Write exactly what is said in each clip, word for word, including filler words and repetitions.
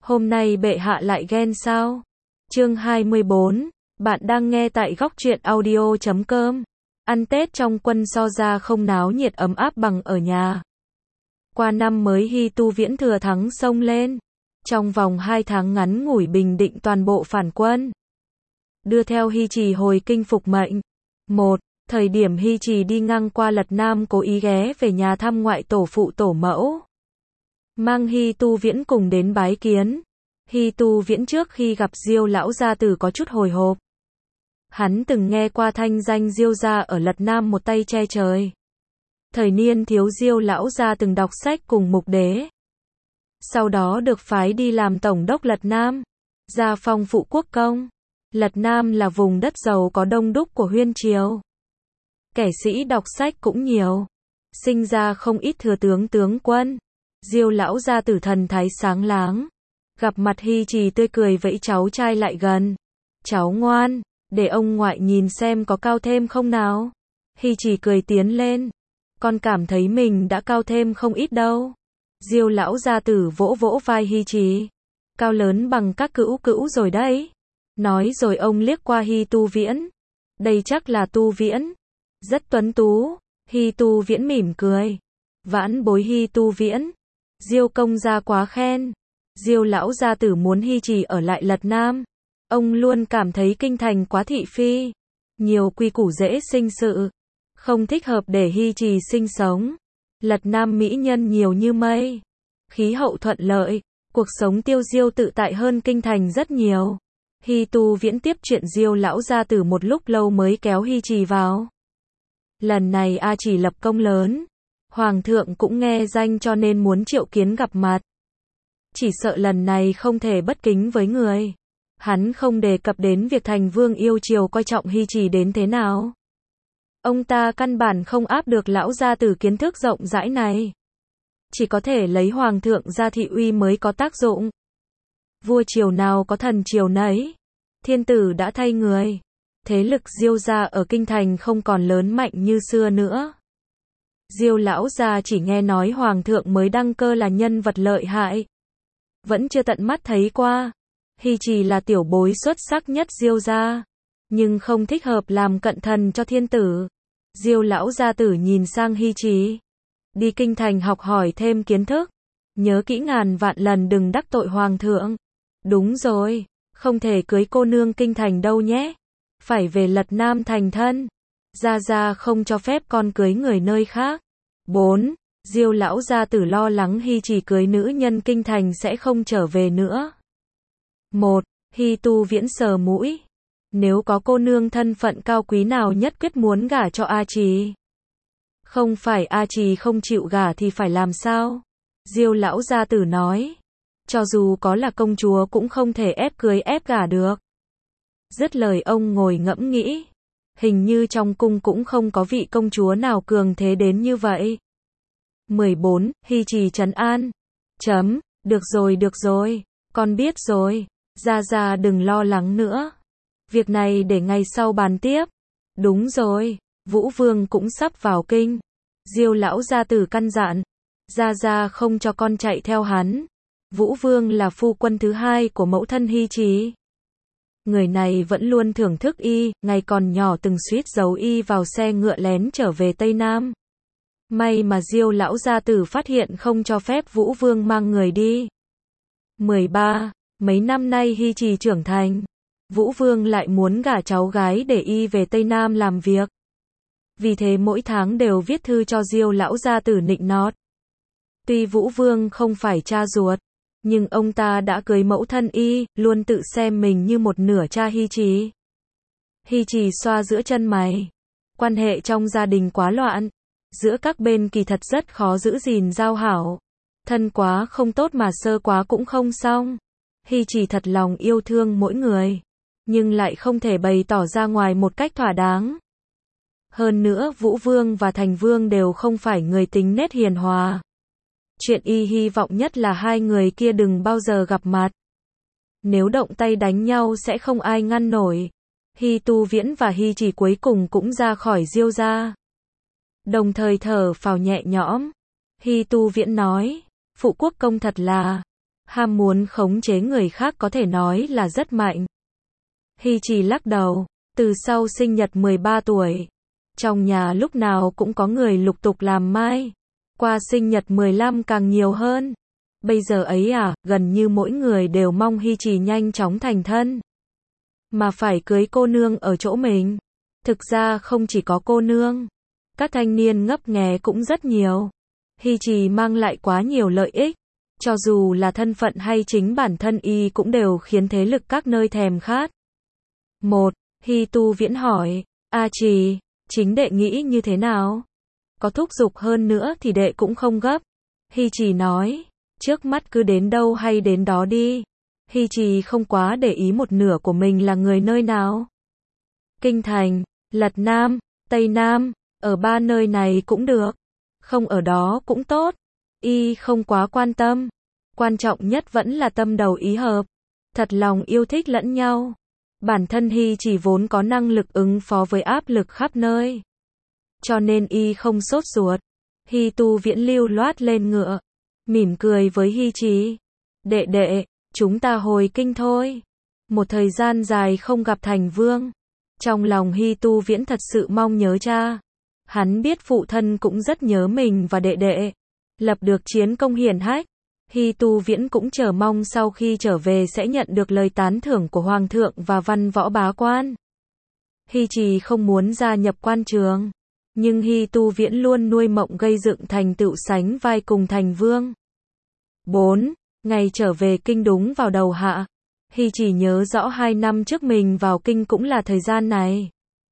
Hôm nay bệ hạ lại ghen sao? Chương hai mươi bốn, bạn đang nghe tại góc truyện audio chấm com. Ăn Tết trong quân so ra không náo nhiệt ấm áp bằng ở nhà. Qua năm mới Hy Tu Viễn thừa thắng xông lên. Trong vòng hai tháng ngắn ngủi bình định toàn bộ phản quân. Đưa theo Hy Trì hồi kinh phục mệnh. một. Thời điểm Hy Trì đi ngang qua Lật Nam cố ý ghé về nhà thăm ngoại tổ phụ tổ mẫu. Mang Hy Tu Viễn cùng đến bái kiến. Hy Tu Viễn trước khi gặp Diêu lão gia tử có chút hồi hộp. Hắn từng nghe qua thanh danh Diêu gia ở Lật Nam một tay che trời. Thời niên thiếu Diêu lão gia từng đọc sách cùng Mục Đế. Sau đó được phái đi làm tổng đốc Lật Nam, gia phong phụ quốc công. Lật Nam là vùng đất giàu có đông đúc của Huyên Triều. Kẻ sĩ đọc sách cũng nhiều. Sinh ra không ít thừa tướng tướng quân. Diêu lão gia tử thần thái sáng láng. Gặp mặt Hy Trì tươi cười vẫy cháu trai lại gần. Cháu ngoan, để ông ngoại nhìn xem có cao thêm không nào. Hy Trì cười tiến lên. Con cảm thấy mình đã cao thêm không ít đâu. Diêu lão gia tử vỗ vỗ vai Hy Trì. Cao lớn bằng các cữu cữu rồi đấy. Nói rồi ông liếc qua Hy Tu Viễn. Đây chắc là Tu Viễn. Rất tuấn tú. Hy Tu Viễn mỉm cười. Vãn bối Hy Tu Viễn. Diêu công gia quá khen. Diêu lão gia tử muốn Hy Trì ở lại Lật Nam. Ông luôn cảm thấy kinh thành quá thị phi. Nhiều quy củ dễ sinh sự. Không thích hợp để Hy Trì sinh sống. Lật Nam mỹ nhân nhiều như mây. Khí hậu thuận lợi. Cuộc sống tiêu diêu tự tại hơn kinh thành rất nhiều. Hy Tu Viễn tiếp chuyện Diêu lão gia tử một lúc lâu mới kéo Hy Trì vào. Lần này A Trì lập công lớn. Hoàng thượng cũng nghe danh cho nên muốn triệu kiến gặp mặt. Chỉ sợ lần này không thể bất kính với người. Hắn không đề cập đến việc thành vương yêu triều coi trọng Hy Trì đến thế nào. Ông ta căn bản không áp được lão gia tử kiến thức rộng rãi này. Chỉ có thể lấy hoàng thượng ra thị uy mới có tác dụng. Vua triều nào có thần triều nấy. Thiên tử đã thay người. Thế lực Diêu gia ở kinh thành không còn lớn mạnh như xưa nữa. Diêu lão gia chỉ nghe nói hoàng thượng mới đăng cơ là nhân vật lợi hại. Vẫn chưa tận mắt thấy qua. Hy Trì là tiểu bối xuất sắc nhất Diêu gia, nhưng không thích hợp làm cận thần cho thiên tử. Diêu lão gia tử nhìn sang Hy Trì. Đi kinh thành học hỏi thêm kiến thức. Nhớ kỹ ngàn vạn lần đừng đắc tội hoàng thượng. Đúng rồi, không thể cưới cô nương kinh thành đâu nhé. Phải về Lật Nam thành thân. Gia gia không cho phép con cưới người nơi khác. bốn. Diêu lão gia tử lo lắng Hy Trì cưới nữ nhân kinh thành sẽ không trở về nữa. một. Hy Tu Viễn sờ mũi. Nếu có cô nương thân phận cao quý nào nhất quyết muốn gả cho A Trì. Không phải A Trì không chịu gả thì phải làm sao? Diêu lão gia tử nói. Cho dù có là công chúa cũng không thể ép cưới ép gả được. Dứt lời ông ngồi ngẫm nghĩ. Hình như trong cung cũng không có vị công chúa nào cường thế đến như vậy. mười bốn. Hy Trì trấn an. Chấm, được rồi được rồi, con biết rồi. Gia gia đừng lo lắng nữa. Việc này để ngày sau bàn tiếp. Đúng rồi, Vũ Vương cũng sắp vào kinh. Diêu lão gia tử căn dặn. Gia gia không cho con chạy theo hắn. Vũ Vương là phu quân thứ hai của mẫu thân Hy Trì. Người này vẫn luôn thưởng thức y, ngày còn nhỏ từng suýt giấu y vào xe ngựa lén trở về Tây Nam. May mà Diêu lão gia tử phát hiện không cho phép Vũ Vương mang người đi. mười ba. Mấy năm nay Hy Trì trưởng thành. Vũ Vương lại muốn gả cháu gái để y về Tây Nam làm việc. Vì thế mỗi tháng đều viết thư cho Diêu lão gia tử nịnh nót. Tuy Vũ Vương không phải cha ruột, nhưng ông ta đã cưới mẫu thân y, luôn tự xem mình như một nửa cha Hy Trì. Hy Trì xoa giữa chân mày. Quan hệ trong gia đình quá loạn. Giữa các bên kỳ thật rất khó giữ gìn giao hảo. Thân quá không tốt mà sơ quá cũng không xong. Hy Trì thật lòng yêu thương mỗi người, nhưng lại không thể bày tỏ ra ngoài một cách thỏa đáng. Hơn nữa Vũ Vương và Thành Vương đều không phải người tính nết hiền hòa. Chuyện y hy vọng nhất là hai người kia đừng bao giờ gặp mặt. Nếu động tay đánh nhau sẽ không ai ngăn nổi. Hy Tu Viễn và Hy Trì cuối cùng cũng ra khỏi Diêu gia. Đồng thời thở phào nhẹ nhõm. Hy Tu Viễn nói, phụ quốc công thật là ham muốn khống chế người khác có thể nói là rất mạnh. Hy Trì lắc đầu, từ sau sinh nhật mười ba tuổi, trong nhà lúc nào cũng có người lục tục làm mai, qua sinh nhật mười lăm càng nhiều hơn. Bây giờ ấy à, gần như mỗi người đều mong Hy Trì nhanh chóng thành thân, mà phải cưới cô nương ở chỗ mình. Thực ra không chỉ có cô nương, các thanh niên ngấp nghé cũng rất nhiều. Hy Trì mang lại quá nhiều lợi ích, cho dù là thân phận hay chính bản thân y cũng đều khiến thế lực các nơi thèm khát. Một, Hy Tu Viễn hỏi, A Trì, chính đệ nghĩ như thế nào? Có thúc giục hơn nữa thì đệ cũng không gấp. Hy Trì nói, trước mắt cứ đến đâu hay đến đó đi. Hy Trì không quá để ý một nửa của mình là người nơi nào. Kinh Thành, Lật Nam, Tây Nam, ở ba nơi này cũng được, không ở đó cũng tốt. Y không quá quan tâm, quan trọng nhất vẫn là tâm đầu ý hợp, thật lòng yêu thích lẫn nhau. Bản thân Hy Trì vốn có năng lực ứng phó với áp lực khắp nơi, cho nên y không sốt ruột. Hy Tu Viễn lưu loát lên ngựa, mỉm cười với Hy Trì. Đệ đệ, chúng ta hồi kinh thôi. Một thời gian dài không gặp Thành Vương, trong lòng Hy Tu Viễn thật sự mong nhớ cha. Hắn biết phụ thân cũng rất nhớ mình và đệ đệ. Lập được chiến công hiển hách, Hy Tu Viễn cũng chờ mong sau khi trở về sẽ nhận được lời tán thưởng của Hoàng thượng và văn võ bá quan. Hy Trì không muốn gia nhập quan trường, nhưng Hy Tu Viễn luôn nuôi mộng gây dựng thành tựu sánh vai cùng Thành Vương. bốn. Ngày trở về kinh đúng vào đầu hạ. Hy Trì nhớ rõ hai năm trước mình vào kinh cũng là thời gian này.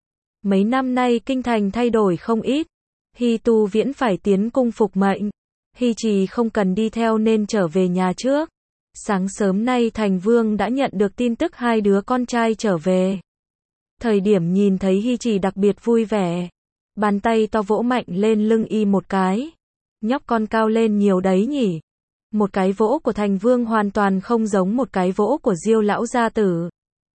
Mấy năm nay kinh thành thay đổi không ít. Hy Tu Viễn phải tiến cung phục mệnh. Hy Trì không cần đi theo nên trở về nhà trước. Sáng sớm nay Thành Vương đã nhận được tin tức hai đứa con trai trở về. Thời điểm nhìn thấy Hy Trì đặc biệt vui vẻ. Bàn tay to vỗ mạnh lên lưng y một cái. Nhóc con cao lên nhiều đấy nhỉ. Một cái vỗ của Thành Vương hoàn toàn không giống một cái vỗ của Diêu lão gia tử.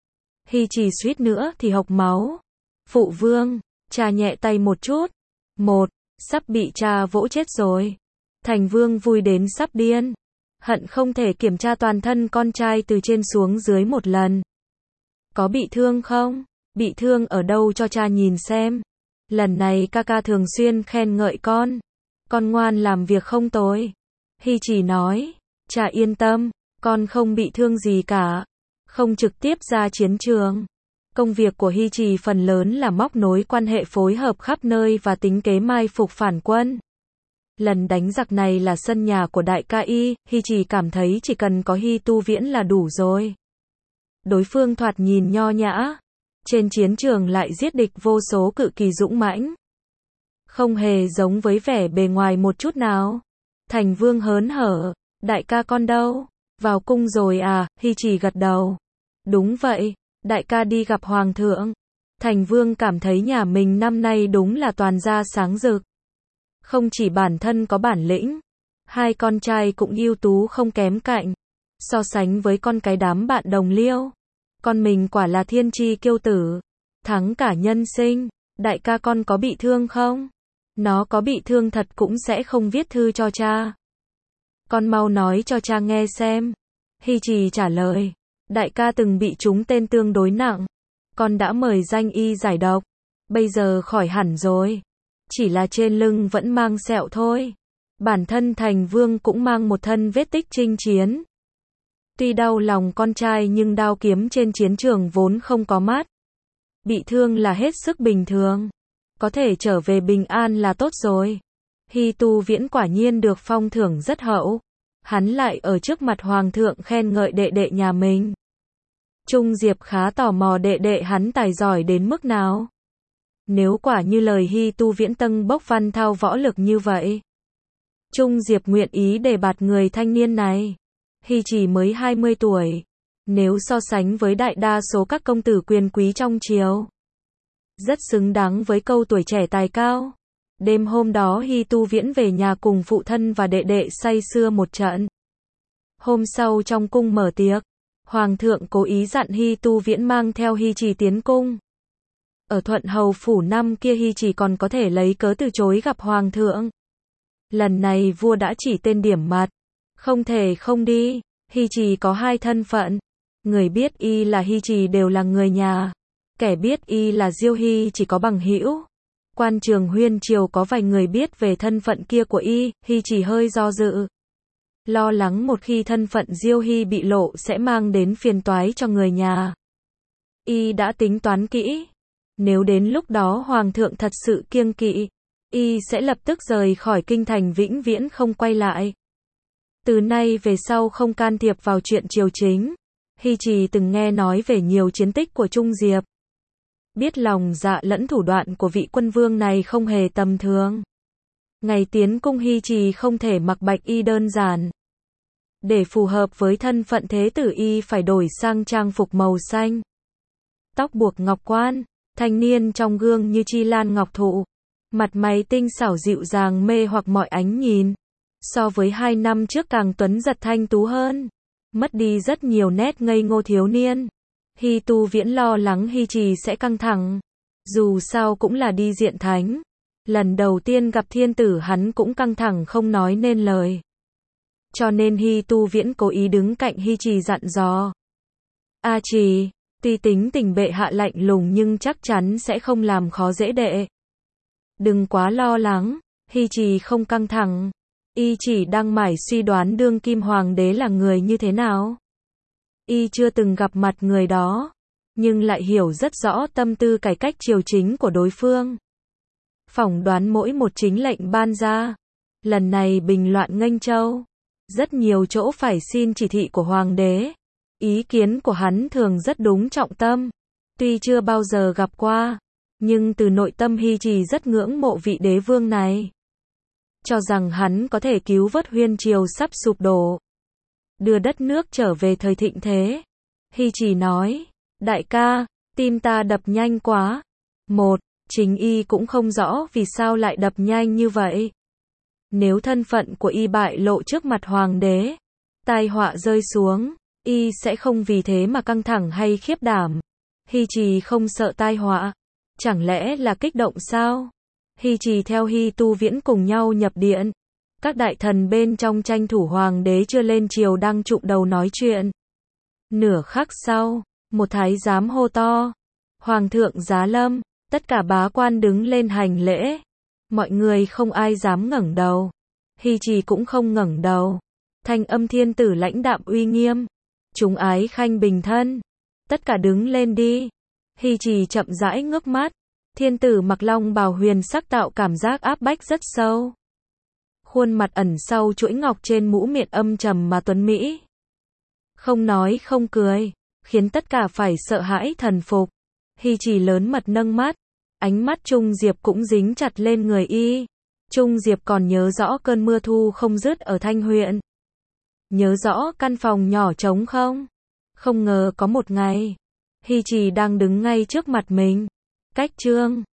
Hy Trì suýt nữa thì hộc máu. Phụ vương, cha nhẹ tay một chút. Một, sắp bị cha vỗ chết rồi. Thành Vương vui đến sắp điên. Hận không thể kiểm tra toàn thân con trai từ trên xuống dưới một lần. Có bị thương không? Bị thương ở đâu cho cha nhìn xem. Lần này ca ca thường xuyên khen ngợi con. Con ngoan làm việc không tồi. Hy Trì nói, cha yên tâm, con không bị thương gì cả. Không trực tiếp ra chiến trường. Công việc của Hy Trì phần lớn là móc nối quan hệ phối hợp khắp nơi và tính kế mai phục phản quân. Lần đánh giặc này là sân nhà của đại ca y, Hy Trì cảm thấy chỉ cần có Hy Tu Viễn là đủ rồi. Đối phương thoạt nhìn nho nhã, trên chiến trường lại giết địch vô số cự kỳ dũng mãnh. Không hề giống với vẻ bề ngoài một chút nào. Thành Vương hớn hở, đại ca con đâu? Vào cung rồi à? Hy Trì gật đầu. Đúng vậy, đại ca đi gặp Hoàng thượng. Thành Vương cảm thấy nhà mình năm nay đúng là toàn gia sáng rực. Không chỉ bản thân có bản lĩnh, hai con trai cũng ưu tú không kém cạnh. So sánh với con cái đám bạn đồng liêu, con mình quả là thiên chi kiêu tử, thắng cả nhân sinh. Đại ca con có bị thương không? Nó có bị thương thật cũng sẽ không viết thư cho cha. Con mau nói cho cha nghe xem. Hy Trì trả lời, đại ca từng bị trúng tên tương đối nặng. Con đã mời danh y giải độc, bây giờ khỏi hẳn rồi. Chỉ là trên lưng vẫn mang sẹo thôi. Bản thân Thành Vương cũng mang một thân vết tích chinh chiến. Tuy đau lòng con trai nhưng đao kiếm trên chiến trường vốn không có mắt. Bị thương là hết sức bình thường. Có thể trở về bình an là tốt rồi. Hy Tu Viễn quả nhiên được phong thưởng rất hậu. Hắn lại ở trước mặt Hoàng thượng khen ngợi đệ đệ nhà mình. Trung Diệp khá tò mò đệ đệ hắn tài giỏi đến mức nào. Nếu quả như lời Hy Tu Viễn tâng bốc văn thao võ lực như vậy, Trung Diệp nguyện ý đề bạt người thanh niên này. Hy chỉ mới hai mươi tuổi, nếu so sánh với đại đa số các công tử quyền quý trong triều, rất xứng đáng với câu tuổi trẻ tài cao. Đêm hôm đó Hy Tu Viễn về nhà cùng phụ thân và đệ đệ say sưa một trận. Hôm sau trong cung mở tiệc, Hoàng thượng cố ý dặn Hy Tu Viễn mang theo Hy Trì tiến cung. Ở Thuận Hầu phủ năm kia Hy Trì còn có thể lấy cớ từ chối gặp Hoàng thượng. Lần này vua đã chỉ tên điểm mặt, không thể không đi. Hy Trì có hai thân phận. Người biết y là Hy Trì đều là người nhà. Kẻ biết y là Diêu Hy chỉ có bằng hữu. Quan trường Huyên Triều có vài người biết về thân phận kia của y, Hy Trì hơi do dự. Lo lắng một khi thân phận Diêu Hy bị lộ sẽ mang đến phiền toái cho người nhà. Y đã tính toán kỹ. Nếu đến lúc đó Hoàng thượng thật sự kiêng kỵ, y sẽ lập tức rời khỏi kinh thành vĩnh viễn không quay lại. Từ nay về sau không can thiệp vào chuyện triều chính. Hy Trì từng nghe nói về nhiều chiến tích của Trung Diệp. Biết lòng dạ lẫn thủ đoạn của vị quân vương này không hề tầm thường. Ngày tiến cung Hy Trì không thể mặc bạch y đơn giản. Để phù hợp với thân phận thế tử y phải đổi sang trang phục màu xanh. Tóc buộc ngọc quan, thanh niên trong gương như chi lan ngọc thụ. Mặt mày tinh xảo dịu dàng mê hoặc mọi ánh nhìn. So với hai năm trước càng tuấn giật thanh tú hơn. Mất đi rất nhiều nét ngây ngô thiếu niên. Hy Tu Viễn lo lắng Hy Trì sẽ căng thẳng. Dù sao cũng là đi diện thánh. Lần đầu tiên gặp thiên tử hắn cũng căng thẳng không nói nên lời. Cho nên Hy Tu Viễn cố ý đứng cạnh Hy Trì dặn dò. A Trì, tuy tính tình bệ hạ lạnh lùng nhưng chắc chắn sẽ không làm khó dễ đệ. Đừng quá lo lắng, Hy Trì không căng thẳng. Y chỉ đang mải suy đoán đương kim hoàng đế là người như thế nào. Y chưa từng gặp mặt người đó, nhưng lại hiểu rất rõ tâm tư cải cách triều chính của đối phương. Phỏng đoán mỗi một chính lệnh ban ra, lần này bình loạn Nghênh Châu, rất nhiều chỗ phải xin chỉ thị của hoàng đế. Ý kiến của hắn thường rất đúng trọng tâm. Tuy chưa bao giờ gặp qua, nhưng từ nội tâm Hy Trì rất ngưỡng mộ vị đế vương này. Cho rằng hắn có thể cứu vớt Huyên Triều sắp sụp đổ, đưa đất nước trở về thời thịnh thế. Hy Trì nói, đại ca, tim ta đập nhanh quá. Một, chính y cũng không rõ vì sao lại đập nhanh như vậy. Nếu thân phận của y bại lộ trước mặt hoàng đế, tai họa rơi xuống, y sẽ không vì thế mà căng thẳng hay khiếp đảm. Hy Trì không sợ tai họa, chẳng lẽ là kích động sao? Hy Trì theo Hy Tu Viễn cùng nhau nhập điện. Các đại thần bên trong tranh thủ hoàng đế chưa lên triều đang trụm đầu nói chuyện. Nửa khắc sau, một thái giám hô to, Hoàng thượng giá lâm. Tất cả bá quan đứng lên hành lễ. Mọi người không ai dám ngẩng đầu. Hy Trì cũng không ngẩng đầu. Thanh âm thiên tử lãnh đạm uy nghiêm. Chúng ái khanh bình thân. Tất cả đứng lên đi. Hy Trì chậm rãi ngước mắt. Thiên tử mặc long bào huyền sắc tạo cảm giác áp bách rất sâu. Khuôn mặt ẩn sau chuỗi ngọc trên mũ miệng âm trầm mà tuấn mỹ. Không nói không cười, khiến tất cả phải sợ hãi thần phục. Hy Trì lớn mật nâng mắt. Ánh mắt Trung Diệp cũng dính chặt lên người y. Trung Diệp còn nhớ rõ cơn mưa thu không dứt ở Thanh huyện. Nhớ rõ căn phòng nhỏ trống không? Không ngờ có một ngày, Hy Trì đang đứng ngay trước mặt mình. Cách chương